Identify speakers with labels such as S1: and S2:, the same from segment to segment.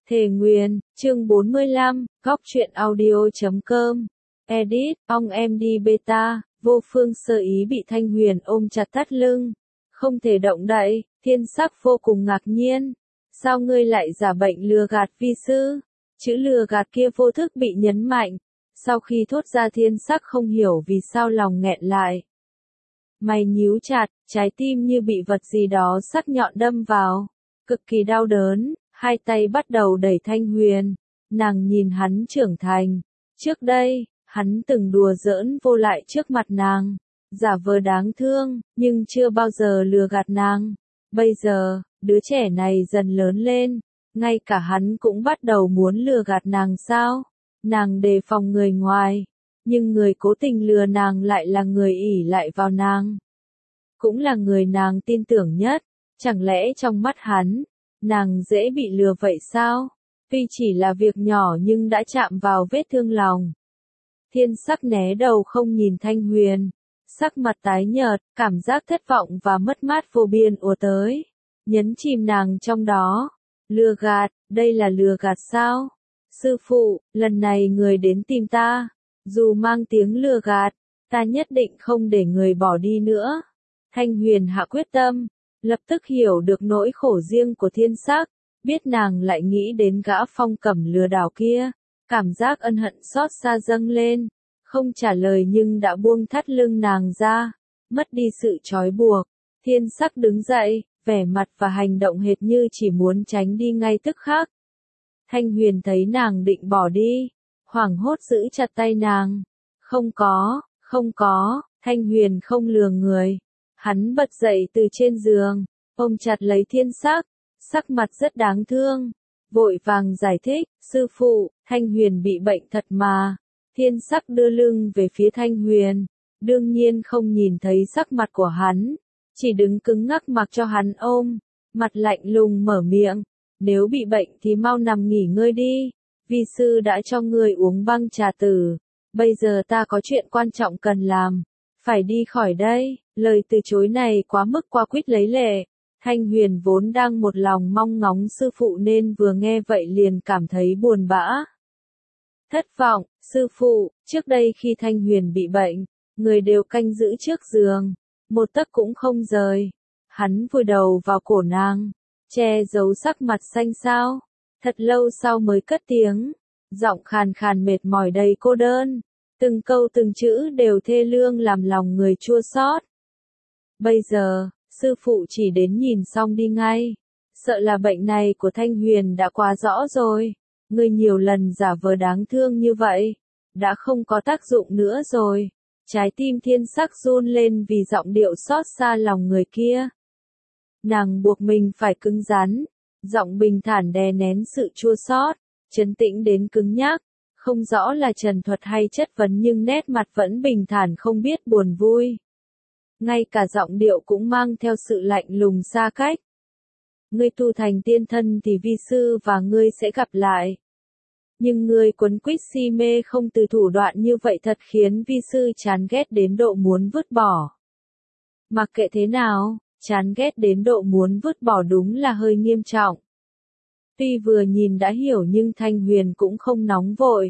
S1: Thề Nguyền, chương 45, góc truyện audio.com. Edit, ong em đi beta, Vô Phương sơ ý bị Thanh Huyền ôm chặt thắt lưng. Không thể động đậy, Thiên Sắc vô cùng ngạc nhiên. Sao ngươi lại giả bệnh lừa gạt vi sư? Chữ lừa gạt kia vô thức bị nhấn mạnh. Sau khi thốt ra Thiên Sắc không hiểu vì sao lòng nghẹn lại. Mày nhíu chặt, trái tim như bị vật gì đó sắc nhọn đâm vào. Cực kỳ đau đớn, hai tay bắt đầu đẩy Thanh Huyền. Nàng nhìn hắn trưởng thành. Trước đây, hắn từng đùa giỡn vô lại trước mặt nàng. Giả vờ đáng thương, nhưng chưa bao giờ lừa gạt nàng. Bây giờ, đứa trẻ này dần lớn lên. Ngay cả hắn cũng bắt đầu muốn lừa gạt nàng sao? Nàng đề phòng người ngoài. Nhưng người cố tình lừa nàng lại là người ỷ lại vào nàng. Cũng là người nàng tin tưởng nhất. Chẳng lẽ trong mắt hắn, nàng dễ bị lừa vậy sao? Tuy chỉ là việc nhỏ nhưng đã chạm vào vết thương lòng. Thiên Sắc né đầu không nhìn Thanh Huyền. Sắc mặt tái nhợt, cảm giác thất vọng và mất mát vô biên ùa tới. Nhấn chìm nàng trong đó. Lừa gạt, đây là lừa gạt sao? Sư phụ, lần này người đến tìm ta. Dù mang tiếng lừa gạt, ta nhất định không để người bỏ đi nữa. Thanh Huyền hạ quyết tâm. Lập tức hiểu được nỗi khổ riêng của Thiên Sắc, biết nàng lại nghĩ đến gã Phong Cẩm lừa đảo kia, cảm giác ân hận xót xa dâng lên, không trả lời nhưng đã buông thắt lưng nàng ra, mất đi sự trói buộc. Thiên Sắc đứng dậy, vẻ mặt và hành động hệt như chỉ muốn tránh đi ngay tức khắc. Thanh Huyền thấy nàng định bỏ đi, hoảng hốt giữ chặt tay nàng. Không có, Thanh Huyền không lừa người. Hắn bật dậy từ trên giường, ôm chặt lấy Thiên Sắc, sắc mặt rất đáng thương, vội vàng giải thích, sư phụ, Thanh Huyền bị bệnh thật mà. Thiên Sắc đưa lưng về phía Thanh Huyền, đương nhiên không nhìn thấy sắc mặt của hắn, chỉ đứng cứng ngắc mặc cho hắn ôm, mặt lạnh lùng mở miệng, nếu bị bệnh thì mau nằm nghỉ ngơi đi, vi sư đã cho ngươi uống băng trà tử, bây giờ ta có chuyện quan trọng cần làm. Phải đi khỏi đây, lời từ chối này quá mức qua quýt lấy lệ. Thanh Huyền vốn đang một lòng mong ngóng sư phụ nên vừa nghe vậy liền cảm thấy buồn bã. Thất vọng, sư phụ, trước đây khi Thanh Huyền bị bệnh, người đều canh giữ trước giường, một tấc cũng không rời. Hắn vùi đầu vào cổ nàng, che giấu sắc mặt xanh xao. Thật lâu sau mới cất tiếng, giọng khàn khàn mệt mỏi đầy cô đơn. Từng câu từng chữ đều thê lương làm lòng người chua xót. Bây giờ, sư phụ chỉ đến nhìn xong đi ngay. Sợ là bệnh này của Thanh Huyền đã quá rõ rồi. Người nhiều lần giả vờ đáng thương như vậy, đã không có tác dụng nữa rồi. Trái tim Thiên Sắc run lên vì giọng điệu xót xa lòng người kia. Nàng buộc mình phải cứng rắn, giọng bình thản đè nén sự chua xót, trấn tĩnh đến cứng nhắc. Không rõ là trần thuật hay chất vấn nhưng nét mặt vẫn bình thản không biết buồn vui. Ngay cả giọng điệu cũng mang theo sự lạnh lùng xa cách. Ngươi tu thành tiên thân thì vi sư và ngươi sẽ gặp lại. Nhưng ngươi quấn quýt si mê không từ thủ đoạn như vậy thật khiến vi sư chán ghét đến độ muốn vứt bỏ. Mặc kệ thế nào, chán ghét đến độ muốn vứt bỏ đúng là hơi nghiêm trọng. Tuy vừa nhìn đã hiểu nhưng Thanh Huyền cũng không nóng vội.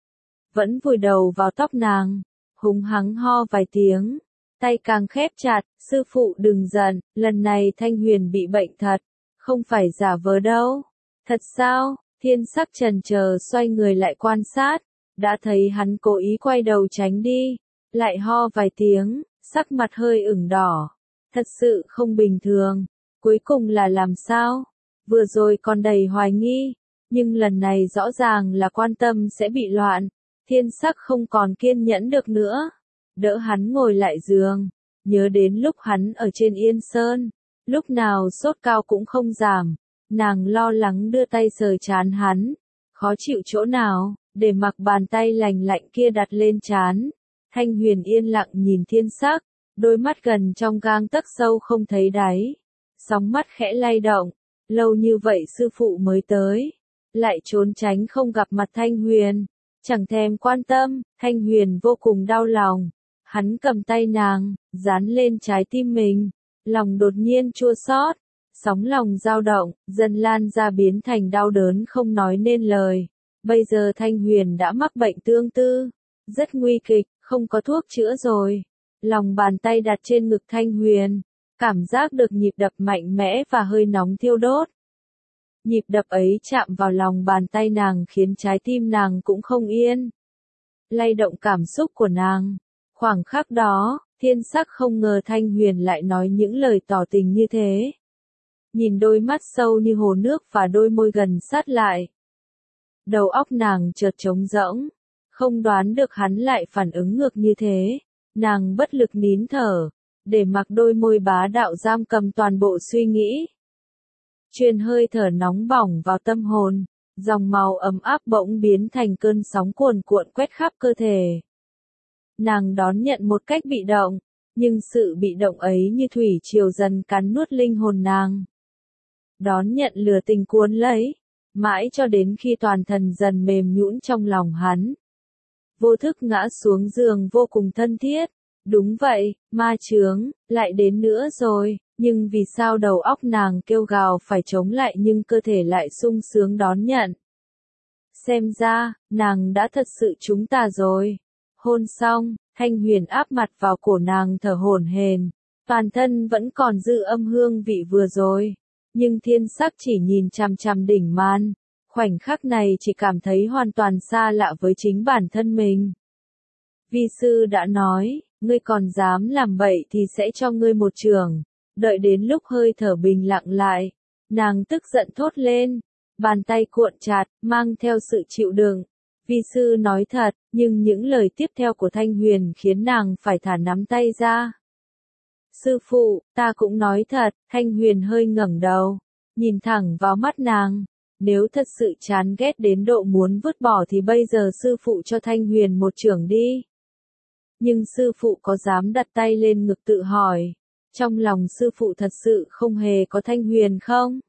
S1: Vẫn vùi đầu vào tóc nàng, húng hắng ho vài tiếng, tay càng khép chặt, sư phụ đừng giận, lần này Thanh Huyền bị bệnh thật, không phải giả vờ đâu. Thật sao? Thiên Sắc chần chờ xoay người lại quan sát, đã thấy hắn cố ý quay đầu tránh đi, lại ho vài tiếng, sắc mặt hơi ửng đỏ. Thật sự không bình thường, cuối cùng là làm sao? Vừa rồi còn đầy hoài nghi, nhưng lần này rõ ràng là quan tâm sẽ bị loạn. Thiên Sắc không còn kiên nhẫn được nữa, đỡ hắn ngồi lại giường, nhớ đến lúc hắn ở trên Yên Sơn, lúc nào sốt cao cũng không giảm, nàng lo lắng đưa tay sờ trán hắn, khó chịu chỗ nào, để mặc bàn tay lành lạnh kia đặt lên trán. Thanh Huyền yên lặng nhìn Thiên Sắc, đôi mắt gần trong gang tấc sâu không thấy đáy, sóng mắt khẽ lay động, lâu như vậy sư phụ mới tới, lại trốn tránh không gặp mặt Thanh Huyền. Chẳng thèm quan tâm, Thanh Huyền vô cùng đau lòng. Hắn cầm tay nàng, dán lên trái tim mình. Lòng đột nhiên chua xót. Sóng lòng dao động, dần lan ra biến thành đau đớn không nói nên lời. Bây giờ Thanh Huyền đã mắc bệnh tương tư, rất nguy kịch, không có thuốc chữa rồi. Lòng bàn tay đặt trên ngực Thanh Huyền, cảm giác được nhịp đập mạnh mẽ và hơi nóng thiêu đốt. Nhịp đập ấy chạm vào lòng bàn tay nàng khiến trái tim nàng cũng không yên. Lay động cảm xúc của nàng. Khoảng khắc đó, Thiên Sắc không ngờ Thanh Huyền lại nói những lời tỏ tình như thế. Nhìn đôi mắt sâu như hồ nước và đôi môi gần sát lại. Đầu óc nàng chợt trống rỗng, không đoán được hắn lại phản ứng ngược như thế. Nàng bất lực nín thở, để mặc đôi môi bá đạo giam cầm toàn bộ suy nghĩ. Truyền hơi thở nóng bỏng vào tâm hồn, dòng máu ấm áp bỗng biến thành cơn sóng cuồn cuộn quét khắp cơ thể. Nàng đón nhận một cách bị động, nhưng sự bị động ấy như thủy triều dần cắn nuốt linh hồn nàng. Đón nhận lửa tình cuốn lấy, mãi cho đến khi toàn thân dần mềm nhũn trong lòng hắn. Vô thức ngã xuống giường vô cùng thân thiết. Đúng vậy, ma chướng, lại đến nữa rồi, nhưng vì sao đầu óc nàng kêu gào phải chống lại nhưng cơ thể lại sung sướng đón nhận. Xem ra, nàng đã thật sự trúng tà rồi. Hôn xong, Thanh Huyền áp mặt vào cổ nàng thở hổn hển, toàn thân vẫn còn dư âm hương vị vừa rồi. Nhưng Thiên Sắc chỉ nhìn chằm chằm đỉnh màn, khoảnh khắc này chỉ cảm thấy hoàn toàn xa lạ với chính bản thân mình. Vi sư đã nói, ngươi còn dám làm bậy thì sẽ cho ngươi một chưởng. Đợi đến lúc hơi thở bình lặng lại, nàng tức giận thốt lên, bàn tay cuộn chặt, mang theo sự chịu đựng. Vi sư nói thật, nhưng những lời tiếp theo của Thanh Huyền khiến nàng phải thả nắm tay ra. Sư phụ, ta cũng nói thật. Thanh Huyền hơi ngẩng đầu, nhìn thẳng vào mắt nàng. Nếu thật sự chán ghét đến độ muốn vứt bỏ thì bây giờ sư phụ cho Thanh Huyền một chưởng đi. Nhưng sư phụ có dám đặt tay lên ngực tự hỏi, trong lòng sư phụ thật sự không hề có Thanh Huyền không?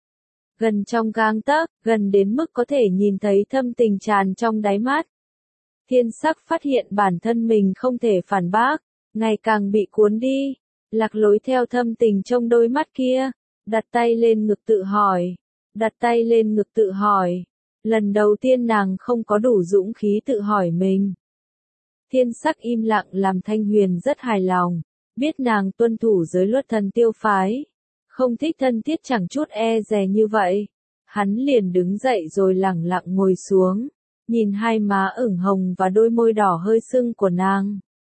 S1: Gần trong gang tấc, gần đến mức có thể nhìn thấy thâm tình tràn trong đáy mắt. Thiên Sắc phát hiện bản thân mình không thể phản bác, ngày càng bị cuốn đi, lạc lối theo thâm tình trong đôi mắt kia, đặt tay lên ngực tự hỏi, đặt tay lên ngực tự hỏi. Lần đầu tiên nàng không có đủ dũng khí tự hỏi mình. Thiên Sắc im lặng làm Thanh Huyền rất hài lòng, biết nàng tuân thủ giới luật thần tiêu phái, không thích thân thiết chẳng chút e dè như vậy. Hắn liền đứng dậy rồi lẳng lặng ngồi xuống, nhìn hai má ửng hồng và đôi môi đỏ hơi sưng của nàng.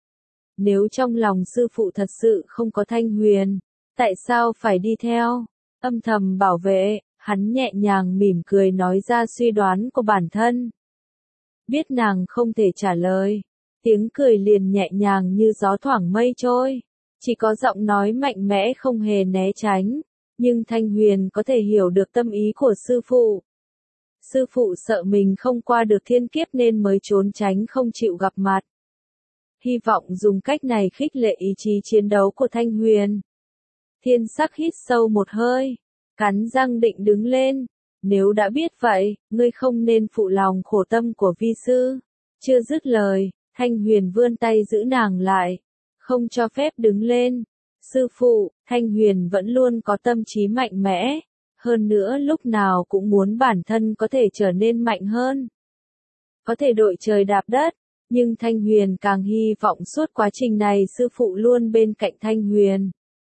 S1: Nếu trong lòng sư phụ thật sự không có Thanh Huyền, tại sao phải đi theo, âm thầm bảo vệ? Hắn nhẹ nhàng mỉm cười nói ra suy đoán của bản thân. Biết nàng không thể trả lời, tiếng cười liền nhẹ nhàng như gió thoảng mây trôi, chỉ có giọng nói mạnh mẽ không hề né tránh, nhưng Thanh Huyền có thể hiểu được tâm ý của sư phụ. Sư phụ sợ mình không qua được thiên kiếp nên mới trốn tránh không chịu gặp mặt. Hy vọng dùng cách này khích lệ ý chí chiến đấu của Thanh Huyền. Thiên Sắc hít sâu một hơi, cắn răng định đứng lên. Nếu đã biết vậy, ngươi không nên phụ lòng khổ tâm của vi sư. Chưa dứt lời, Thanh Huyền vươn tay giữ nàng lại, không cho phép đứng lên. Sư phụ, Thanh Huyền vẫn luôn có tâm trí mạnh mẽ, hơn nữa lúc nào cũng muốn bản thân có thể trở nên mạnh hơn. Có thể đội trời đạp đất, nhưng Thanh Huyền càng hy vọng suốt quá trình này sư phụ luôn bên cạnh Thanh Huyền.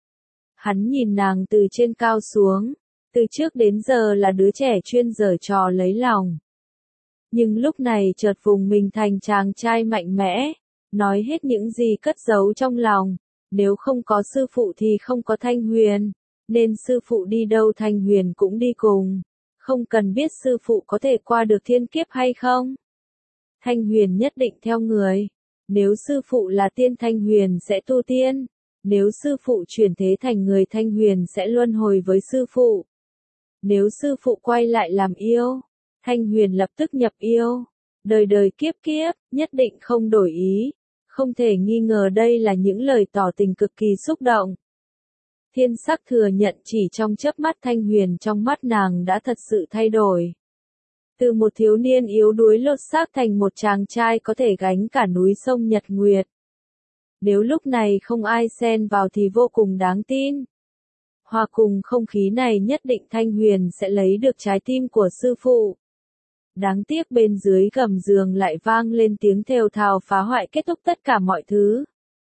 S1: Hắn nhìn nàng từ trên cao xuống, từ trước đến giờ là đứa trẻ chuyên giở trò lấy lòng. Nhưng lúc này chợt vùng mình thành chàng trai mạnh mẽ, nói hết những gì cất giấu trong lòng. Nếu không có sư phụ thì không có Thanh Huyền, nên sư phụ đi đâu Thanh Huyền cũng đi cùng. Không cần biết sư phụ có thể qua được thiên kiếp hay không. Thanh Huyền nhất định theo người. Nếu sư phụ là tiên Thanh Huyền sẽ tu tiên. Nếu sư phụ chuyển thế thành người Thanh Huyền sẽ luân hồi với sư phụ. Nếu sư phụ quay lại làm yêu, Thanh Huyền lập tức nhập yêu. Đời đời kiếp kiếp, nhất định không đổi ý. Không thể nghi ngờ đây là những lời tỏ tình cực kỳ xúc động. Thiên Sắc thừa nhận chỉ trong chớp mắt Thanh Huyền trong mắt nàng đã thật sự thay đổi. Từ một thiếu niên yếu đuối lột xác thành một chàng trai có thể gánh cả núi sông Nhật Nguyệt. Nếu lúc này không ai xen vào thì vô cùng đáng tin. Hòa cùng không khí này nhất định Thanh Huyền sẽ lấy được trái tim của sư phụ. Đáng tiếc bên dưới gầm giường lại vang lên tiếng thều thào phá hoại kết thúc tất cả mọi thứ.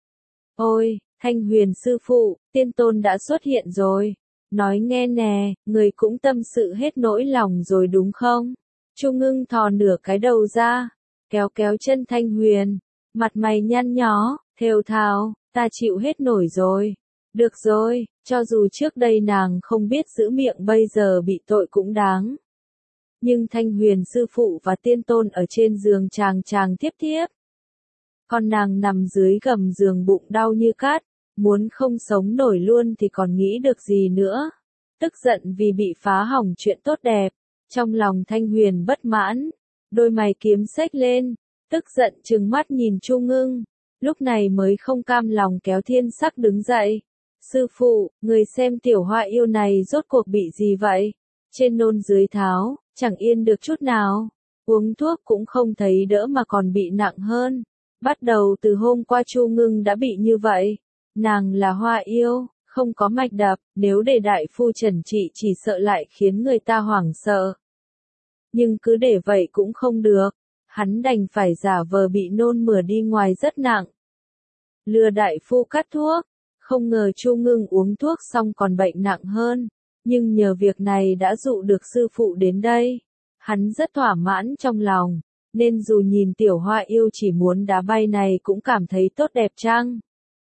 S1: Ôi, Thanh Huyền sư phụ, tiên tôn đã xuất hiện rồi. Nói nghe nè, người cũng tâm sự hết nỗi lòng rồi đúng không? Chu Ngưng thò nửa cái đầu ra, kéo kéo chân Thanh Huyền, mặt mày nhăn nhó, thều thào, ta chịu hết nổi rồi. Được rồi, cho dù trước đây nàng không biết giữ miệng bây giờ bị tội cũng đáng. Nhưng Thanh Huyền sư phụ và tiên tôn ở trên giường chàng chàng tiếp tiếp. Còn nàng nằm dưới gầm giường bụng đau như cát, muốn không sống nổi luôn thì còn nghĩ được gì nữa. Tức giận vì bị phá hỏng chuyện tốt đẹp, trong lòng Thanh Huyền bất mãn, đôi mày kiếm xếch lên, tức giận trừng mắt nhìn Chu Ngưng, lúc này mới không cam lòng kéo Thiên Sắc đứng dậy. Sư phụ, người xem tiểu hoa yêu này rốt cuộc bị gì vậy? Trên nôn dưới tháo, chẳng yên được chút nào, uống thuốc cũng không thấy đỡ mà còn bị nặng hơn. Bắt đầu từ hôm qua Chu Ngưng đã bị như vậy. Nàng là hoa yêu, không có mạch đập, nếu để đại phu trần trị chỉ sợ lại khiến người ta hoảng sợ. Nhưng cứ để vậy cũng không được, hắn đành phải giả vờ bị nôn mửa đi ngoài rất nặng. Lừa đại phu cắt thuốc, không ngờ Chu Ngưng uống thuốc xong còn bệnh nặng hơn, nhưng nhờ việc này đã dụ được sư phụ đến đây. Hắn rất thỏa mãn trong lòng, nên dù nhìn tiểu hoa yêu chỉ muốn đá bay này cũng cảm thấy tốt đẹp chăng?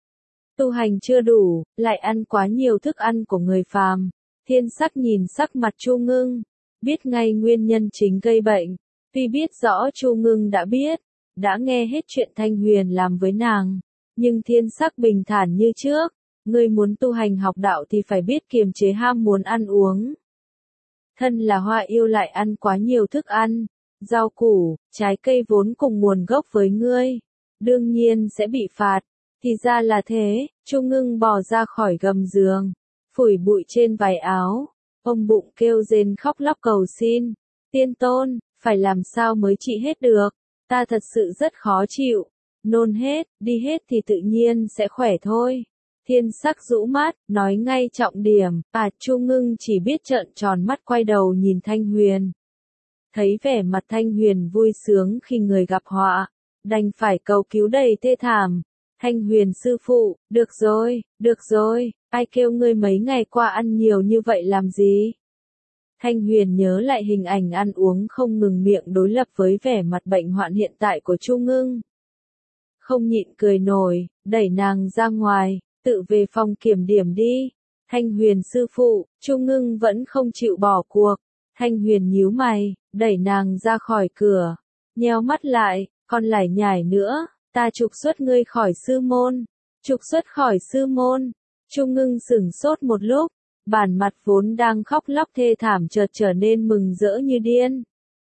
S1: Tu hành chưa đủ, lại ăn quá nhiều thức ăn của người phàm. Thiên Sắc nhìn sắc mặt Chu Ngưng, biết ngay nguyên nhân chính gây bệnh. Tuy biết rõ Chu Ngưng đã biết, đã nghe hết chuyện Thanh Huyền làm với nàng, nhưng Thiên Sắc bình thản như trước. Ngươi muốn tu hành học đạo thì phải biết kiềm chế ham muốn ăn uống. Thân là hoa yêu lại ăn quá nhiều thức ăn, rau củ, trái cây vốn cùng nguồn gốc với ngươi, đương nhiên sẽ bị phạt. Thì ra là thế, Chu Ngưng bò ra khỏi gầm giường, phủi bụi trên váy áo, ôm bụng kêu rên khóc lóc cầu xin. Tiên tôn, phải làm sao mới trị hết được, ta thật sự rất khó chịu, nôn hết, đi hết thì tự nhiên sẽ khỏe thôi. Thiên Sắc rũ mắt, nói ngay trọng điểm, Chu Ngưng chỉ biết trợn tròn mắt quay đầu nhìn Thanh Huyền. Thấy vẻ mặt Thanh Huyền vui sướng khi người gặp họa, đành phải cầu cứu đầy thê thảm. Thanh Huyền sư phụ, được rồi, ai kêu ngươi mấy ngày qua ăn nhiều như vậy làm gì? Thanh Huyền nhớ lại hình ảnh ăn uống không ngừng miệng đối lập với vẻ mặt bệnh hoạn hiện tại của Chu Ngưng. Không nhịn cười nổi, đẩy nàng ra ngoài, tự về phòng kiểm điểm đi. Thanh Huyền sư phụ, Chu Ngưng vẫn không chịu bỏ cuộc. Thanh Huyền nhíu mày, đẩy nàng ra khỏi cửa, nheo mắt lại, còn lải nhải nữa. Ta trục xuất ngươi khỏi sư môn. Trục xuất khỏi sư môn. Chu Ngưng sửng sốt một lúc, bản mặt vốn đang khóc lóc thê thảm chợt trở nên mừng rỡ như điên.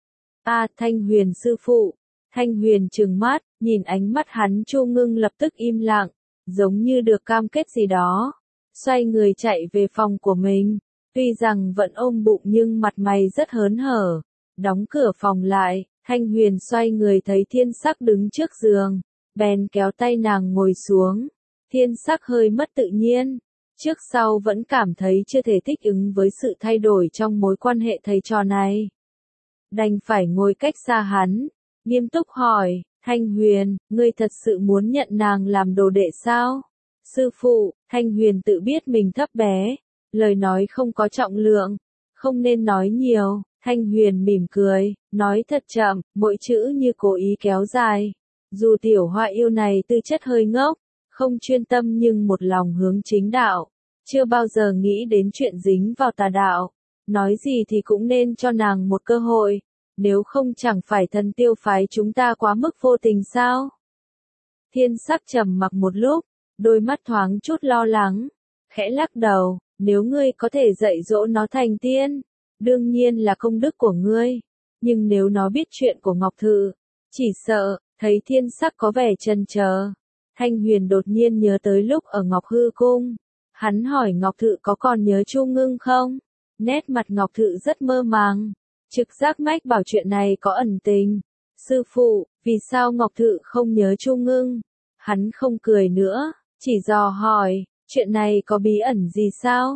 S1: Thanh Huyền sư phụ. Thanh Huyền trừng mắt, nhìn ánh mắt hắn Chu Ngưng lập tức im lặng, giống như được cam kết gì đó. Xoay người chạy về phòng của mình, tuy rằng vẫn ôm bụng nhưng mặt mày rất hớn hở. Đóng cửa phòng lại, Thanh Huyền xoay người thấy Thiên Sắc đứng trước giường, bèn kéo tay nàng ngồi xuống. Thiên Sắc hơi mất tự nhiên, trước sau vẫn cảm thấy chưa thể thích ứng với sự thay đổi trong mối quan hệ thầy trò này. Đành phải ngồi cách xa hắn, nghiêm túc hỏi, Thanh Huyền, ngươi thật sự muốn nhận nàng làm đồ đệ sao? Sư phụ, Thanh Huyền tự biết mình thấp bé, lời nói không có trọng lượng, không nên nói nhiều. Thanh Huyền mỉm cười, nói thật chậm, mỗi chữ như cố ý kéo dài. Dù tiểu hoa yêu này tư chất hơi ngốc, không chuyên tâm nhưng một lòng hướng chính đạo, chưa bao giờ nghĩ đến chuyện dính vào tà đạo. Nói gì thì cũng nên cho nàng một cơ hội, nếu không chẳng phải Thần Tiêu phái chúng ta quá mức vô tình sao? Thiên Sắc trầm mặc một lúc, đôi mắt thoáng chút lo lắng, khẽ lắc đầu, nếu ngươi có thể dạy dỗ nó thành tiên, đương nhiên là công đức của ngươi, nhưng nếu nó biết chuyện của Ngọc Thự, chỉ sợ. Thấy Thiên Sắc có vẻ chần chờ, Thanh Huyền đột nhiên nhớ tới lúc ở Ngọc Hư Cung. Hắn hỏi Ngọc Thự có còn nhớ Chu Ngưng không? Nét mặt Ngọc Thự rất mơ màng, trực giác mách bảo chuyện này có ẩn tình. Sư phụ, vì sao Ngọc Thự không nhớ Chu Ngưng? Hắn không cười nữa, chỉ dò hỏi, chuyện này có bí ẩn gì sao?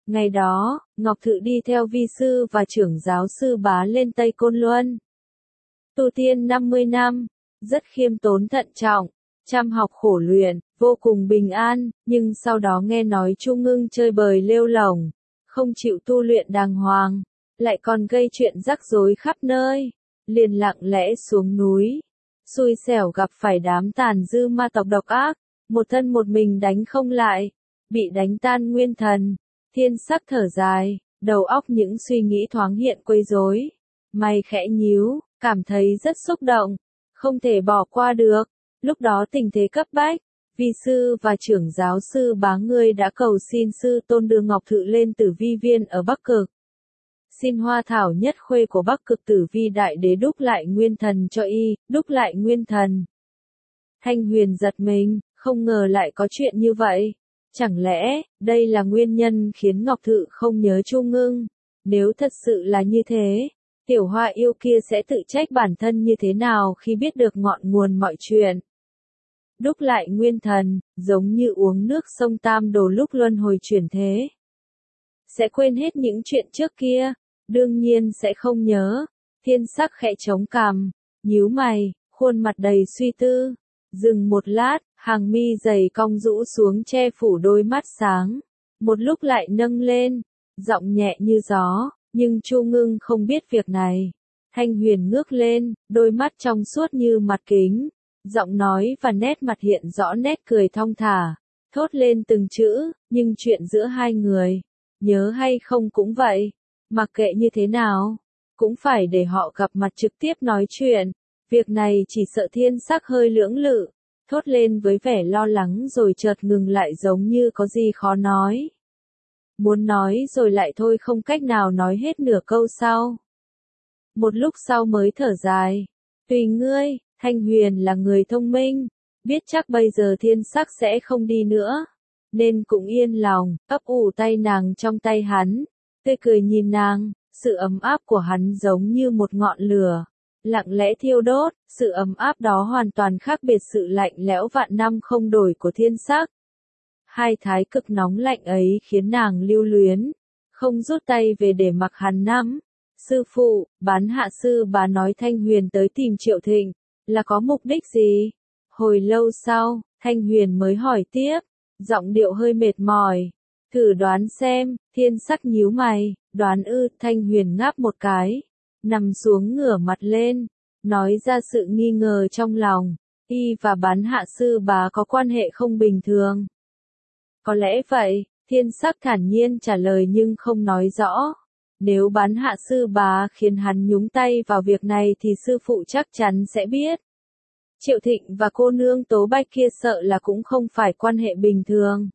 S1: Ngày đó, Ngọc Thự đi theo vi sư và trưởng giáo sư Bá lên Tây Côn Luân. Tu tiên 50 năm, rất khiêm tốn thận trọng, chăm học khổ luyện, vô cùng bình an, nhưng sau đó nghe nói Chu Ngưng chơi bời lêu lổng, không chịu tu luyện đàng hoàng, lại còn gây chuyện rắc rối khắp nơi, liền lặng lẽ xuống núi, xui xẻo gặp phải đám tàn dư ma tộc độc ác, một thân một mình đánh không lại, bị đánh tan nguyên thần. Thiên Sắc thở dài, đầu óc những suy nghĩ thoáng hiện quấy rối, mày khẽ nhíu, cảm thấy rất xúc động, không thể bỏ qua được. Lúc đó tình thế cấp bách, vi sư và trưởng giáo sư Bá ngươi đã cầu xin sư tôn đưa Ngọc Thự lên Tử Vi Viên ở Bắc Cực. Xin hoa thảo nhất khuê của Bắc Cực Tử Vi Đại Đế đúc lại nguyên thần cho y, đúc lại nguyên thần. Thanh Huyền giật mình, không ngờ lại có chuyện như vậy. Chẳng lẽ, đây là nguyên nhân khiến Ngọc Thự không nhớ Chu Ngưng? Nếu thật sự là như thế, tiểu hoa yêu kia sẽ tự trách bản thân như thế nào khi biết được ngọn nguồn mọi chuyện? Đúc lại nguyên thần, giống như uống nước sông Tam Đồ lúc luân hồi chuyển thế. Sẽ quên hết những chuyện trước kia, đương nhiên sẽ không nhớ. Thiên Sắc khẽ chống cằm, nhíu mày, khuôn mặt đầy suy tư. Dừng một lát, hàng mi dày cong rũ xuống che phủ đôi mắt sáng. Một lúc lại nâng lên, giọng nhẹ như gió, nhưng Chu Ngưng không biết việc này. Thanh Huyền ngước lên, đôi mắt trong suốt như mặt kính. Giọng nói và nét mặt hiện rõ nét cười thong thả, thốt lên từng chữ, nhưng chuyện giữa hai người, nhớ hay không cũng vậy, mặc kệ như thế nào, cũng phải để họ gặp mặt trực tiếp nói chuyện. Việc này chỉ sợ Thiên Sắc hơi lưỡng lự, thốt lên với vẻ lo lắng rồi chợt ngừng lại giống như có gì khó nói. Muốn nói rồi lại thôi không cách nào nói hết nửa câu sau. Một lúc sau mới thở dài, tùy ngươi. Thanh Huyền là người thông minh, biết chắc bây giờ Thiên Sắc sẽ không đi nữa, nên cũng yên lòng, ấp ủ tay nàng trong tay hắn, tươi cười nhìn nàng, sự ấm áp của hắn giống như một ngọn lửa, lặng lẽ thiêu đốt, sự ấm áp đó hoàn toàn khác biệt sự lạnh lẽo vạn năm không đổi của Thiên Sắc. Hai thái cực nóng lạnh ấy khiến nàng lưu luyến, không rút tay về để mặc hắn nắm. Sư phụ, Bán Hạ sư Bá nói Thanh Huyền tới tìm Triệu Thịnh, là có mục đích gì? Hồi lâu sau, Thanh Huyền mới hỏi tiếp, giọng điệu hơi mệt mỏi. Thử đoán xem. Thiên Sắc nhíu mày, đoán ư? Thanh Huyền ngáp một cái, nằm xuống ngửa mặt lên, nói ra sự nghi ngờ trong lòng. Y và Bán Hạ sư Bá có quan hệ không bình thường. Có lẽ vậy, Thiên Sắc thản nhiên trả lời nhưng không nói rõ. Nếu Bán Hạ sư Bá khiến hắn nhúng tay vào việc này thì sư phụ chắc chắn sẽ biết. Triệu Thịnh và cô nương Tố Bạch kia sợ là cũng không phải quan hệ bình thường.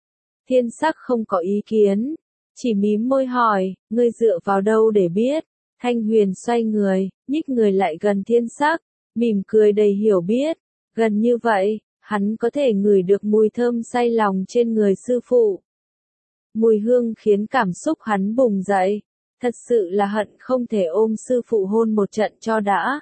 S1: Thiên Sắc không có ý kiến, chỉ mím môi hỏi, ngươi dựa vào đâu để biết? Thanh Huyền xoay người, nhích người lại gần Thiên Sắc, mỉm cười đầy hiểu biết. Gần như vậy, hắn có thể ngửi được mùi thơm say lòng trên người sư phụ. Mùi hương khiến cảm xúc hắn bùng dậy, thật sự là hận không thể ôm sư phụ hôn một trận cho đã.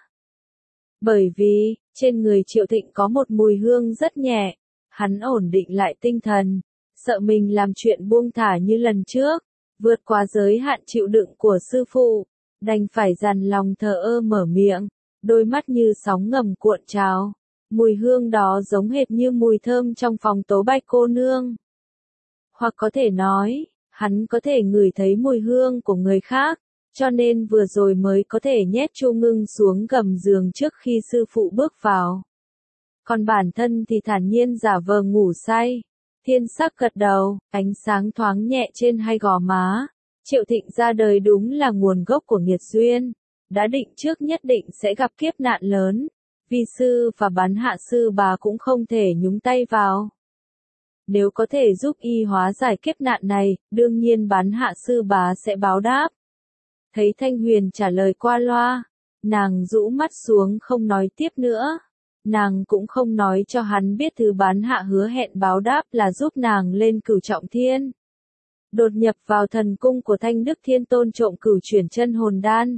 S1: Bởi vì, trên người Triệu Thịnh có một mùi hương rất nhẹ, hắn ổn định lại tinh thần, sợ mình làm chuyện buông thả như lần trước, vượt qua giới hạn chịu đựng của sư phụ, đành phải dằn lòng thờ ơ mở miệng, đôi mắt như sóng ngầm cuộn trào. Mùi hương đó giống hệt như mùi thơm trong phòng Tố Bạch cô nương. Hoặc có thể nói, hắn có thể ngửi thấy mùi hương của người khác, cho nên vừa rồi mới có thể nhét Chu Ngưng xuống gầm giường trước khi sư phụ bước vào. Còn bản thân thì thản nhiên giả vờ ngủ say. Thiên Sắc gật đầu, ánh sáng thoáng nhẹ trên hai gò má. Triệu Thịnh ra đời đúng là nguồn gốc của nghiệt duyên, đã định trước nhất định sẽ gặp kiếp nạn lớn. Vi sư và Bán Hạ sư Bá cũng không thể nhúng tay vào. Nếu có thể giúp y hóa giải kiếp nạn này, đương nhiên Bán Hạ sư Bá sẽ báo đáp. Thấy Thanh Huyền trả lời qua loa, nàng rũ mắt xuống không nói tiếp nữa. Nàng cũng không nói cho hắn biết thứ Bán Hạ hứa hẹn báo đáp là giúp nàng lên Cửu Trọng Thiên. Đột nhập vào thần cung của Thanh Đức Thiên Tôn trộm Cửu Chuyển Chân Hồn Đan.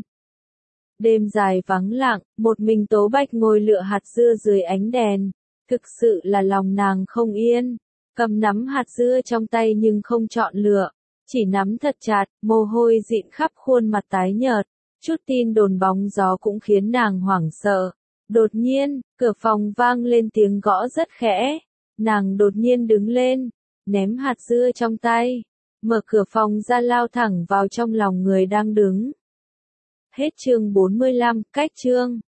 S1: Đêm dài vắng lặng, một mình Tố Bạch ngồi lựa hạt dưa dưới ánh đèn. Thực sự là lòng nàng không yên, cầm nắm hạt dưa trong tay nhưng không chọn lựa. chỉ nắm thật chặt, mồ hôi dịn khắp khuôn mặt tái nhợt. Chút tin đồn bóng gió cũng khiến nàng hoảng sợ. Đột nhiên, cửa phòng vang lên tiếng gõ rất khẽ. Nàng đột nhiên đứng lên, ném hạt dưa trong tay, mở cửa phòng ra lao thẳng vào trong lòng người đang đứng. Hết chương 45, cách chương.